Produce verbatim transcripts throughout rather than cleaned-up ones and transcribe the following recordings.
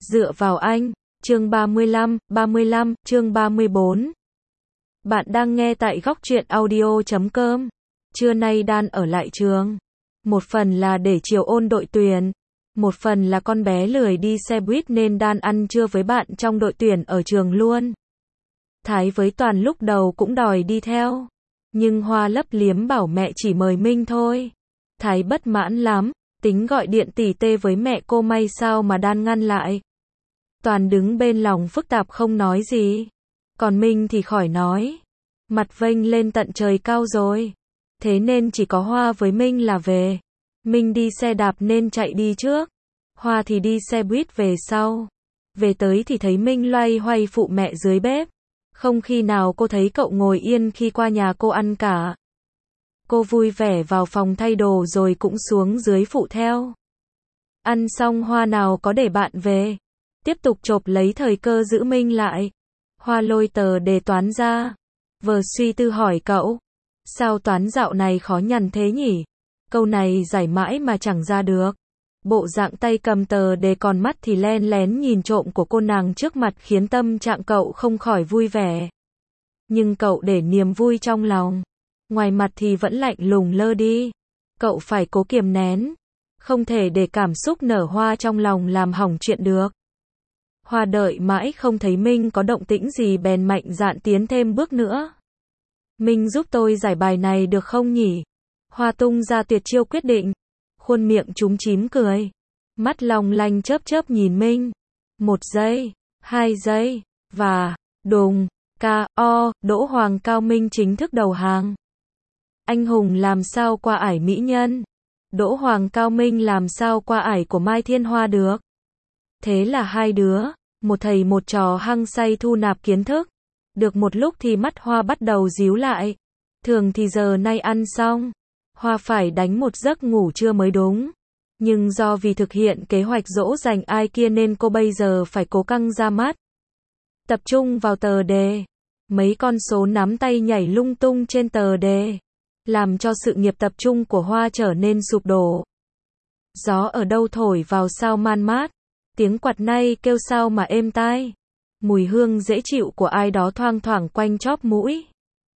Dựa vào anh, chương ba mươi lăm, ba mươi lăm, chương ba mươi bốn. Bạn đang nghe tại góc truyện audio chấm com. Trưa nay Dan ở lại trường. Một phần là để chiều ôn đội tuyển. Một phần là con bé lười đi xe buýt nên Dan ăn trưa với bạn trong đội tuyển ở trường luôn. Thái với Toàn lúc đầu cũng đòi đi theo. Nhưng Hoa lấp liếm bảo mẹ chỉ mời Minh thôi. Thái bất mãn lắm, tính gọi điện tỉ tê với mẹ cô may sao mà Dan ngăn lại. Toàn đứng bên lòng phức tạp không nói gì. Còn Minh thì khỏi nói. Mặt vênh lên tận trời cao rồi. Thế nên chỉ có Hoa với Minh là về. Minh đi xe đạp nên chạy đi trước. Hoa thì đi xe buýt về sau. Về tới thì thấy Minh loay hoay phụ mẹ dưới bếp. Không khi nào cô thấy cậu ngồi yên khi qua nhà cô ăn cả. Cô vui vẻ vào phòng thay đồ rồi cũng xuống dưới phụ theo. Ăn xong Hoa nào có để bạn về. Tiếp tục chộp lấy thời cơ giữ Minh lại. Hoa lôi tờ đề toán ra. Vờ suy tư hỏi cậu. Sao toán dạo này khó nhằn thế nhỉ? Câu này giải mãi mà chẳng ra được. Bộ dạng tay cầm tờ đề còn mắt thì len lén nhìn trộm của cô nàng trước mặt khiến tâm trạng cậu không khỏi vui vẻ. Nhưng cậu để niềm vui trong lòng. Ngoài mặt thì vẫn lạnh lùng lơ đi. Cậu phải cố kiềm nén. Không thể để cảm xúc nở hoa trong lòng làm hỏng chuyện được. Hoa đợi mãi không thấy Minh có động tĩnh gì bèn mạnh dạn tiến thêm bước nữa. Minh giúp tôi giải bài này được không nhỉ? Hoa tung ra tuyệt chiêu quyết định. Khuôn miệng chúm chím cười. Mắt long lanh chớp chớp nhìn Minh. Một giây, hai giây, và, đùng, ca, o, Đỗ Hoàng Cao Minh chính thức đầu hàng. Anh hùng làm sao qua ải mỹ nhân. Đỗ Hoàng Cao Minh làm sao qua ải của Mai Thiên Hoa được. Thế là hai đứa, một thầy một trò hăng say thu nạp kiến thức. Được một lúc thì mắt Hoa bắt đầu díu lại. Thường thì giờ nay ăn xong, Hoa phải đánh một giấc ngủ trưa mới đúng. Nhưng do vì thực hiện kế hoạch dỗ dành ai kia nên cô bây giờ phải cố căng ra mắt. Tập trung vào tờ đề. Mấy con số nắm tay nhảy lung tung trên tờ đề. Làm cho sự nghiệp tập trung của Hoa trở nên sụp đổ. Gió ở đâu thổi vào sao man mát. Tiếng quạt nay kêu sao mà êm tai. Mùi hương dễ chịu của ai đó thoang thoảng quanh chóp mũi.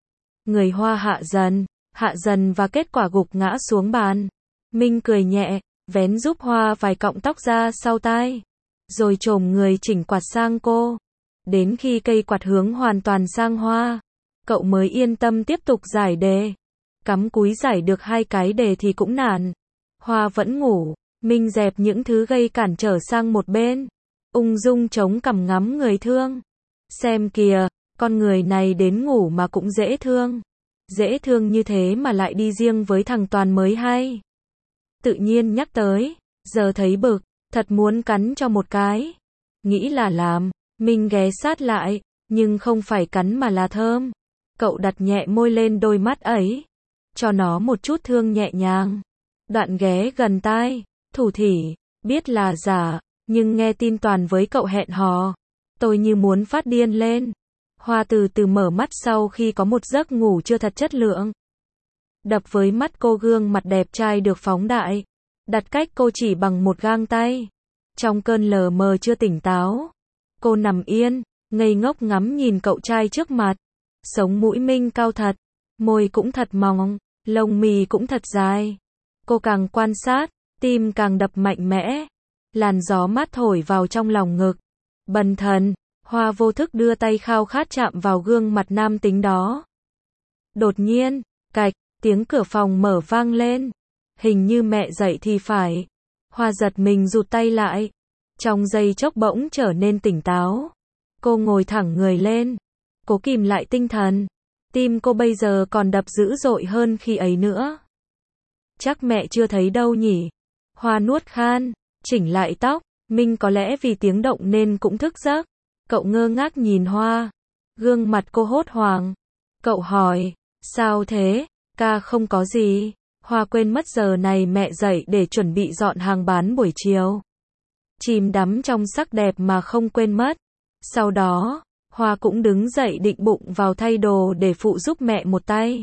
Người Hoa hạ dần, hạ dần và kết quả gục ngã xuống bàn. Minh cười nhẹ, vén giúp Hoa vài cọng tóc ra sau tai. Rồi chồm người chỉnh quạt sang cô. Đến khi cây quạt hướng hoàn toàn sang Hoa, cậu mới yên tâm tiếp tục giải đề. Cắm cúi giải được hai cái đề thì cũng nản. Hoa vẫn ngủ. Minh dẹp những thứ gây cản trở sang một bên. Ung dung chống cằm ngắm người thương. Xem kìa, con người này đến ngủ mà cũng dễ thương. Dễ thương như thế mà lại đi riêng với thằng Toàn mới hay. Tự nhiên nhắc tới, giờ thấy bực, thật muốn cắn cho một cái. Nghĩ là làm, Minh ghé sát lại, nhưng không phải cắn mà là thơm. Cậu đặt nhẹ môi lên đôi mắt ấy. Cho nó một chút thương nhẹ nhàng. Đoạn ghé gần tai, thủ thỉ, biết là giả. Nhưng nghe tin Toàn với cậu hẹn hò, tôi như muốn phát điên lên. Hoa từ từ mở mắt sau khi có một giấc ngủ chưa thật chất lượng. Đập với mắt cô gương mặt đẹp trai được phóng đại. Đặt cách cô chỉ bằng một gang tay. Trong cơn lờ mờ chưa tỉnh táo. Cô nằm yên, ngây ngốc ngắm nhìn cậu trai trước mặt. Sống mũi Minh cao thật. Môi cũng thật mỏng, lông mì cũng thật dài. Cô càng quan sát, tim càng đập mạnh mẽ. Làn gió mát thổi vào trong lòng ngực. Bần thần, Hoa vô thức đưa tay khao khát chạm vào gương mặt nam tính đó. Đột nhiên, cạch, tiếng cửa phòng mở vang lên. Hình như mẹ dậy thì phải. Hoa giật mình rụt tay lại. Trong giây chốc bỗng trở nên tỉnh táo. Cô ngồi thẳng người lên. Cố kìm lại tinh thần. Tim cô bây giờ còn đập dữ dội hơn khi ấy nữa. Chắc mẹ chưa thấy đâu nhỉ. Hoa nuốt khan. Chỉnh lại tóc, Minh có lẽ vì tiếng động nên cũng thức giấc. Cậu ngơ ngác nhìn Hoa. Gương mặt cô hốt hoảng. Cậu hỏi, sao thế? Ca không có gì. Hoa quên mất giờ này mẹ dậy để chuẩn bị dọn hàng bán buổi chiều. Chìm đắm trong sắc đẹp mà không quên mất. Sau đó, Hoa cũng đứng dậy định bụng vào thay đồ để phụ giúp mẹ một tay.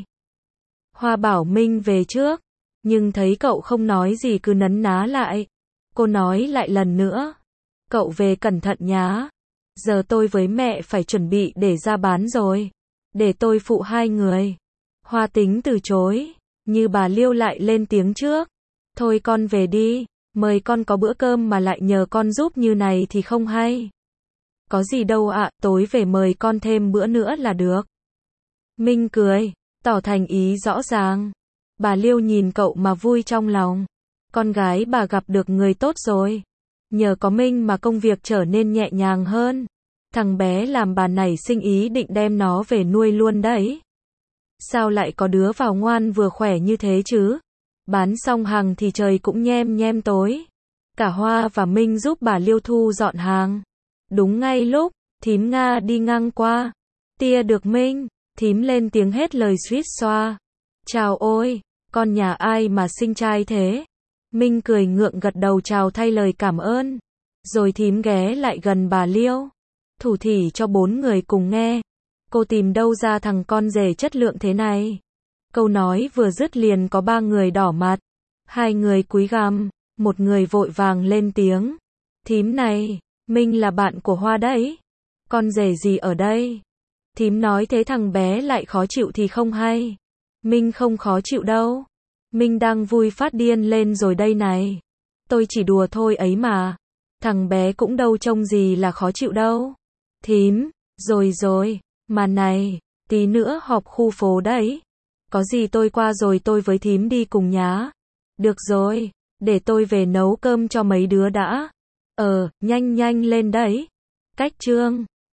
Hoa bảo Minh về trước, nhưng thấy cậu không nói gì cứ nấn ná lại. Cô nói lại lần nữa. Cậu về cẩn thận nhá. Giờ tôi với mẹ phải chuẩn bị để ra bán rồi. Để tôi phụ hai người. Hoa tính từ chối. Như bà Liêu lại lên tiếng trước. Thôi con về đi. Mời con có bữa cơm mà lại nhờ con giúp như này thì không hay. Có gì đâu ạ, tối về mời con thêm bữa nữa là được. Minh cười, tỏ thành ý rõ ràng. Bà Liêu nhìn cậu mà vui trong lòng. Con gái bà gặp được người tốt rồi. Nhờ có Minh mà công việc trở nên nhẹ nhàng hơn. Thằng bé làm bà nảy sinh ý định đem nó về nuôi luôn đấy. Sao lại có đứa vào ngoan vừa khỏe như thế chứ? Bán xong hàng thì trời cũng nhem nhem tối. Cả Hoa và Minh giúp bà Liêu thu dọn hàng. Đúng ngay lúc, thím Nga đi ngang qua. Tia được Minh, thím lên tiếng hết lời suýt xoa. Chào ôi, con nhà ai mà xinh trai thế? Minh cười ngượng gật đầu chào thay lời cảm ơn. Rồi thím ghé lại gần bà Liêu. Thủ thỉ cho bốn người cùng nghe. Cô tìm đâu ra thằng con rể chất lượng thế này? Câu nói vừa dứt liền có ba người đỏ mặt. Hai người cúi gằm, một người vội vàng lên tiếng. Thím này, Minh là bạn của Hoa đấy. Con rể gì ở đây? Thím nói thế thằng bé lại khó chịu thì không hay. Minh không khó chịu đâu. Minh đang vui phát điên lên rồi đây này. Tôi chỉ đùa thôi ấy mà. Thằng bé cũng đâu trông gì là khó chịu đâu. Thím, rồi rồi, mà này, tí nữa họp khu phố đấy. Có gì tôi qua rồi tôi với thím đi cùng nhá. Được rồi, để tôi về nấu cơm cho mấy đứa đã. Ờ, nhanh nhanh lên đấy. Cách chương